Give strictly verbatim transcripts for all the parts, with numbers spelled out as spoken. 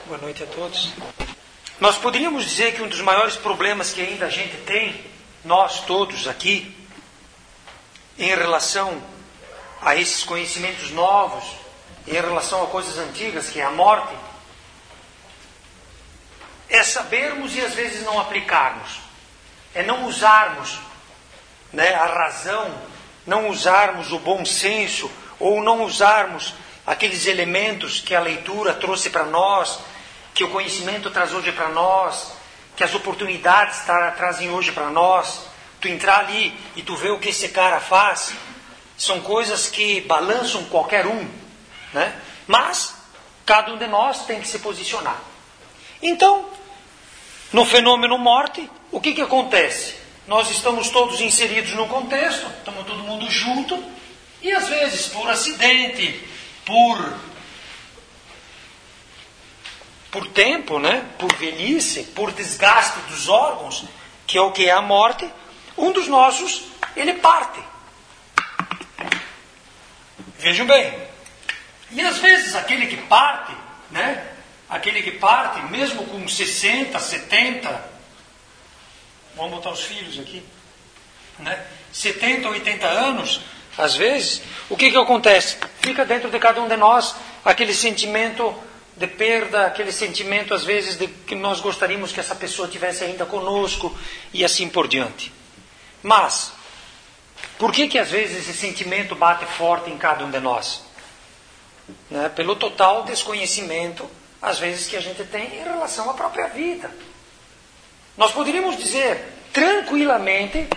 Boa noite a todos. Nós poderíamos dizer que um dos maiores problemas que ainda a gente tem, nós todos aqui, em relação a esses conhecimentos novos, em relação a coisas antigas, que é a morte, é sabermos e às vezes não aplicarmos. É não usarmos, né, a razão, não usarmos o bom senso, ou não usarmos aqueles elementos que a leitura trouxe para nós, que o conhecimento traz hoje para nós, que as oportunidades tra- trazem hoje para nós. Tu entrar ali e tu ver o que esse cara faz, são coisas que balançam qualquer um, né? Mas cada um de nós tem que se posicionar. Então, no fenômeno morte, o que que acontece? Nós estamos todos inseridos num contexto, estamos todo mundo junto, e às vezes por acidente, por, por tempo, né? Por velhice, por desgaste dos órgãos, que é o que é a morte, um dos nossos, ele parte. Vejam bem. E às vezes aquele que parte, né? Aquele que parte, mesmo com sessenta, setenta, vamos botar os filhos aqui, né? setenta, oitenta anos, às vezes, o que que acontece? Fica dentro de cada um de nós aquele sentimento de perda, aquele sentimento, às vezes, de que nós gostaríamos que essa pessoa tivesse ainda conosco e assim por diante. Mas, por que que às vezes esse sentimento bate forte em cada um de nós? Né? Pelo total desconhecimento, às vezes, que a gente tem em relação à própria vida. Nós poderíamos dizer tranquilamente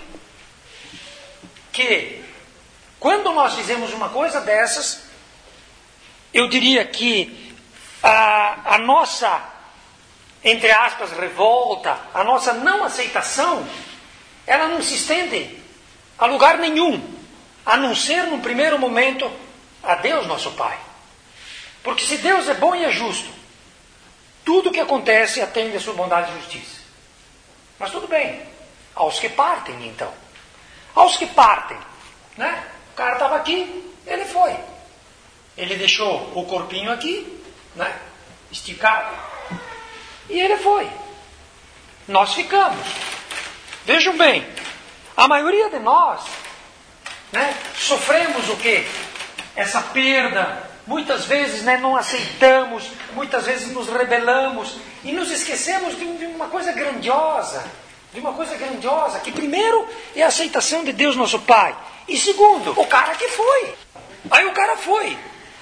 que quando nós fizemos uma coisa dessas, eu diria que a, a nossa, entre aspas, revolta, a nossa não aceitação, ela não se estende a lugar nenhum, a não ser, num primeiro momento, a Deus nosso Pai. Porque se Deus é bom e é justo, tudo o que acontece atende a sua bondade e justiça. Mas tudo bem, aos que partem então. Aos que partem, né? O cara estava aqui, ele foi. Ele deixou o corpinho aqui, né? Esticado, e ele foi. Nós ficamos. Vejam bem, a maioria de nós, né, sofremos o quê? Essa perda. Muitas vezes, né, não aceitamos, muitas vezes nos rebelamos e nos esquecemos de, de uma coisa grandiosa, de uma coisa grandiosa, que primeiro é a aceitação de Deus nosso Pai, e segundo, o cara que foi. Aí o cara foi.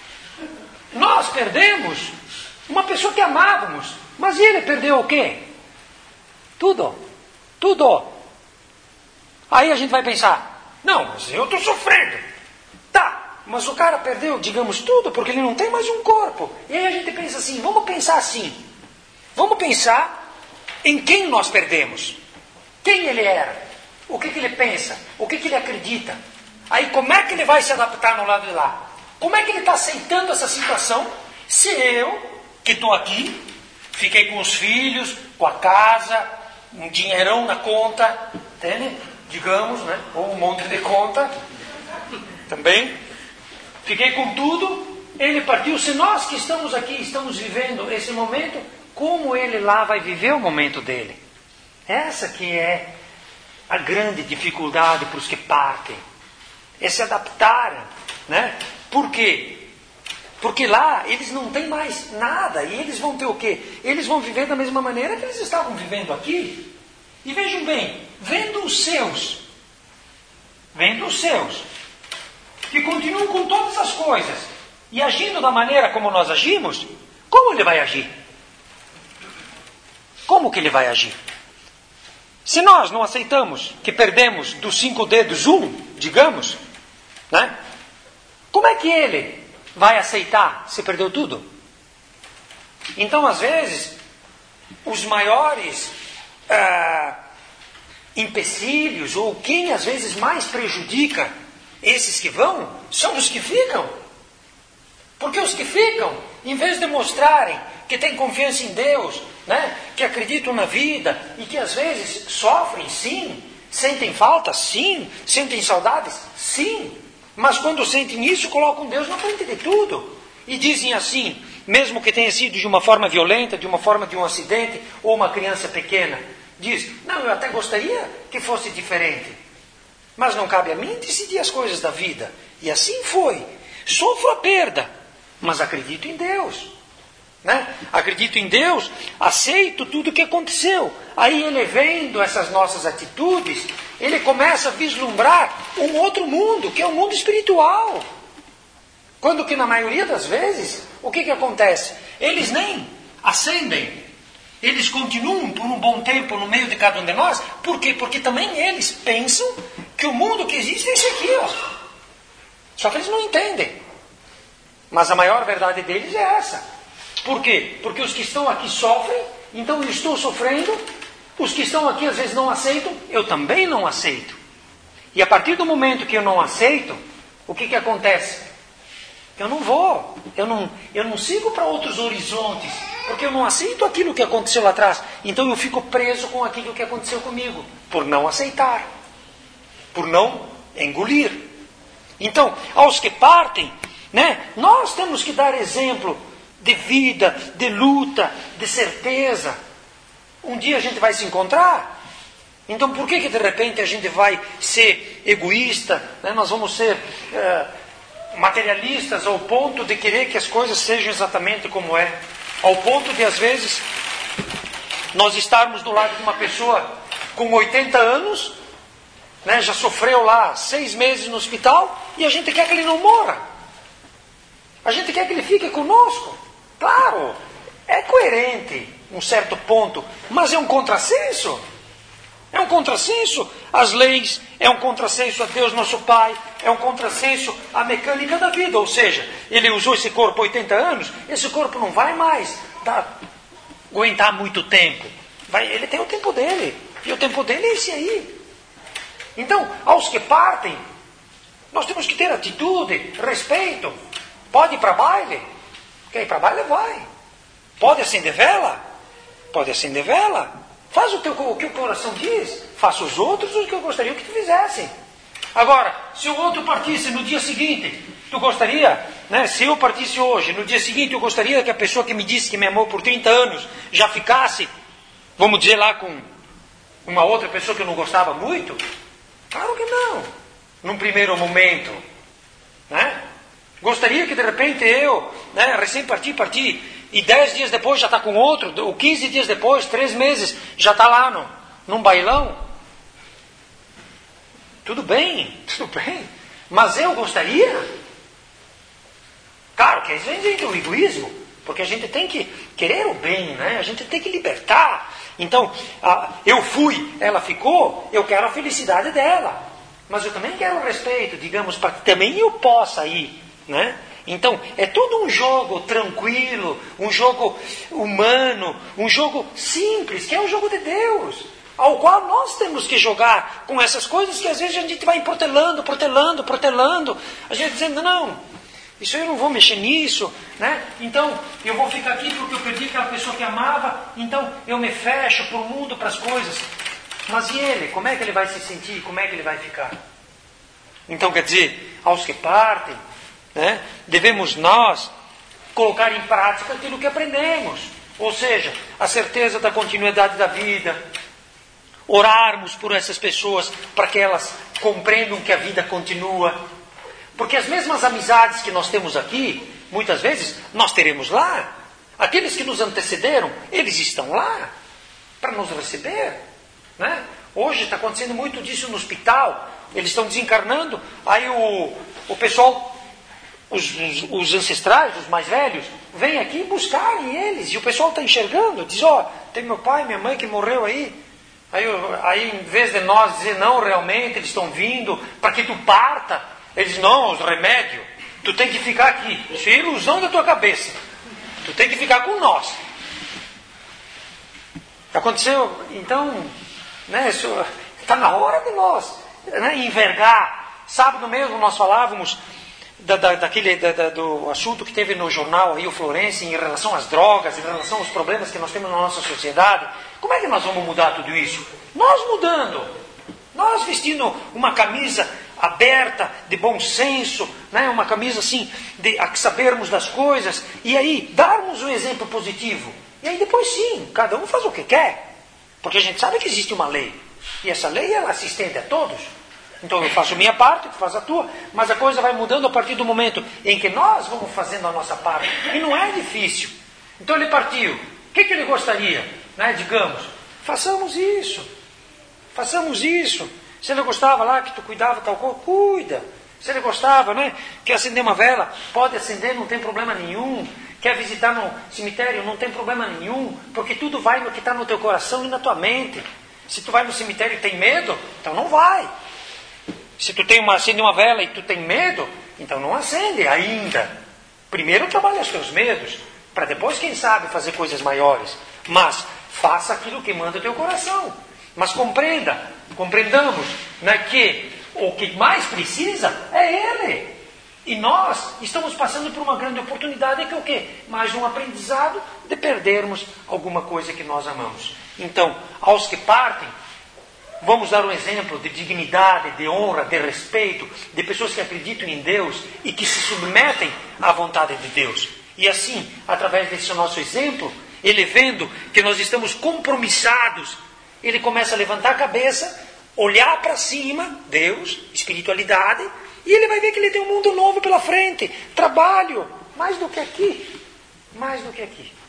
Nós perdemos uma pessoa que amávamos, mas ele perdeu o quê? Tudo, tudo. Aí a gente vai pensar, não, mas eu estou sofrendo. Tá. Mas o cara perdeu, digamos, tudo, porque ele não tem mais um corpo. E aí a gente pensa assim, vamos pensar assim. Vamos pensar em quem nós perdemos. Quem ele era? O que, que ele pensa? O que, que ele acredita? Aí como é que ele vai se adaptar no lado de lá? Como é que ele está aceitando essa situação? Se eu, que estou aqui, fiquei com os filhos, com a casa, um dinheirão na conta, entende? Digamos, né? Ou um monte de conta, também. Fiquei com tudo, ele partiu. Se nós que estamos aqui, estamos vivendo esse momento, como ele lá vai viver o momento dele? Essa que é a grande dificuldade para os que partem. É se adaptarem, né? Por quê? Porque lá eles não têm mais nada. E eles vão ter o quê? Eles vão viver da mesma maneira que eles estavam vivendo aqui. E vejam bem, vendo os seus, vendo os seus, que continuam com todas as coisas e agindo da maneira como nós agimos, como ele vai agir? Como que ele vai agir? Se nós não aceitamos que perdemos dos cinco dedos um, digamos, né? Como é que ele vai aceitar se perdeu tudo? Então, às vezes, os maiores ah, empecilhos, ou quem às vezes mais prejudica esses que vão, são os que ficam. Porque os que ficam, em vez de mostrarem que têm confiança em Deus, né, que acreditam na vida e que às vezes sofrem, sim, sentem falta, sim, sentem saudades, sim, mas quando sentem isso, colocam Deus na frente de tudo e dizem assim: mesmo que tenha sido de uma forma violenta, de uma forma de um acidente, ou uma criança pequena, diz, não, eu até gostaria que fosse diferente, mas não cabe a mim decidir as coisas da vida. E assim foi. Sofro a perda, mas acredito em Deus. Né? Acredito em Deus, aceito tudo o que aconteceu. Aí ele, vendo essas nossas atitudes, ele começa a vislumbrar um outro mundo, que é o mundo espiritual. Quando que na maioria das vezes, o que que acontece? Eles nem ascendem. Eles continuam por um bom tempo no meio de cada um de nós. Por quê? Porque também eles pensam que o mundo que existe é esse aqui. Ó. Só que eles não entendem. Mas a maior verdade deles é essa. Por quê? Porque os que estão aqui sofrem, então eu estou sofrendo. Os que estão aqui às vezes não aceitam, eu também não aceito. E a partir do momento que eu não aceito, o que que acontece? Eu não vou, eu não, eu não sigo para outros horizontes, porque eu não aceito aquilo que aconteceu lá atrás. Então eu fico preso com aquilo que aconteceu comigo, por não aceitar, por não engolir. Então, aos que partem, né, nós temos que dar exemplo de vida, de luta, de certeza. Um dia a gente vai se encontrar. Então por que que de repente a gente vai ser egoísta, né? Nós vamos ser uh, materialistas ao ponto de querer que as coisas sejam exatamente como é, ao ponto de às vezes nós estarmos do lado de uma pessoa com oitenta anos, né? Já sofreu lá seis meses no hospital, e a gente quer que ele não morra, a gente quer que ele fique conosco. Claro, é coerente um certo ponto, mas é um contrassenso. É um contrassenso às leis, é um contrassenso a Deus nosso Pai, é um contrassenso à mecânica da vida. Ou seja, ele usou esse corpo oitenta anos, esse corpo não vai mais dar, aguentar muito tempo. Vai, ele tem o tempo dele, e o tempo dele é esse aí. Então, aos que partem, nós temos que ter atitude, respeito. Pode ir para baile? Quer ir para baile? Vai. Pode acender vela? Pode acender vela. Faz o, teu, o que o coração diz. Faça os outros o que eu gostaria que tu fizessem. Agora, se o outro partisse no dia seguinte, tu gostaria, né? Se eu partisse hoje, no dia seguinte eu gostaria que a pessoa que me disse que me amou por trinta anos já ficasse, vamos dizer lá, com uma outra pessoa que eu não gostava muito? Claro que não. Num primeiro momento, né? Gostaria que de repente eu, né, recém parti, parti, e dez dias depois já está com outro, ou quinze dias depois, três meses, já está lá no, num bailão. Tudo bem, tudo bem. Mas eu gostaria? Claro que às vezes entra o egoísmo, porque a gente tem que querer o bem, né? A gente tem que libertar. Então, a, eu fui, ela ficou, eu quero a felicidade dela. Mas eu também quero o respeito, digamos, para que também eu possa ir, né? Então, é todo um jogo tranquilo, um jogo humano, um jogo simples, que é o jogo de Deus, ao qual nós temos que jogar com essas coisas que às vezes a gente vai protelando, protelando, protelando, a gente dizendo, não, isso eu não vou mexer nisso, né? Então, eu vou ficar aqui porque eu perdi aquela pessoa que amava, então eu me fecho para o mundo, para as coisas. Mas e ele? Como é que ele vai se sentir? Como é que ele vai ficar? Então, quer dizer, aos que partem, né, devemos nós colocar em prática aquilo que aprendemos. Ou seja, a certeza da continuidade da vida, orarmos por essas pessoas para que elas compreendam que a vida continua. Porque as mesmas amizades que nós temos aqui, muitas vezes, nós teremos lá. Aqueles que nos antecederam, eles estão lá para nos receber, né? Hoje está acontecendo muito disso no hospital. Eles estão desencarnando, aí o, o pessoal, os, os, os ancestrais, os mais velhos, vêm aqui buscarem eles. E o pessoal está enxergando, diz, ó, oh, tem meu pai, minha mãe que morreu aí. Aí, aí em vez de nós dizer, não, realmente, eles estão vindo para que tu parta. Eles dizem, não, os remédios, tu tem que ficar aqui. Isso é ilusão da tua cabeça. Tu tem que ficar com nós. Aconteceu, então, né, está na hora de nós, né, envergar. Sábado mesmo nós falávamos da, da, daquele, da, da, do assunto que teve no jornal aí, o Florense, em relação às drogas, em relação aos problemas que nós temos na nossa sociedade. Como é que nós vamos mudar tudo isso? Nós mudando. Nós vestindo uma camisa aberta, de bom senso, né? Uma camisa assim, de a sabermos das coisas, e aí darmos um exemplo positivo. E aí depois sim, cada um faz o que quer. Porque a gente sabe que existe uma lei. E essa lei ela se estende a todos. Então eu faço a minha parte, tu faz a tua, mas a coisa vai mudando a partir do momento em que nós vamos fazendo a nossa parte. E não é difícil. Então ele partiu. O que, que ele gostaria? Né? Digamos, façamos isso. Façamos isso. Se ele gostava lá que tu cuidava tal coisa, cuida. Se ele gostava, né? Quer acender uma vela? Pode acender, não tem problema nenhum. Quer visitar no cemitério? Não tem problema nenhum. Porque tudo vai no que está no teu coração e na tua mente. Se tu vai no cemitério e tem medo, então não vai. Se tu tem uma, acende uma vela e tu tem medo, então não acende ainda. Primeiro trabalha os teus medos, para depois, quem sabe, fazer coisas maiores. Mas faça aquilo que manda o teu coração. Mas compreenda, compreendamos, né, que o que mais precisa é Ele. E nós estamos passando por uma grande oportunidade, que é o quê? Mais um aprendizado de perdermos alguma coisa que nós amamos. Então, aos que partem, vamos dar um exemplo de dignidade, de honra, de respeito, de pessoas que acreditam em Deus e que se submetem à vontade de Deus. E assim, através desse nosso exemplo, ele vendo que nós estamos compromissados, ele começa a levantar a cabeça, olhar para cima, Deus, espiritualidade, e ele vai ver que ele tem um mundo novo pela frente, trabalho, mais do que aqui, mais do que aqui.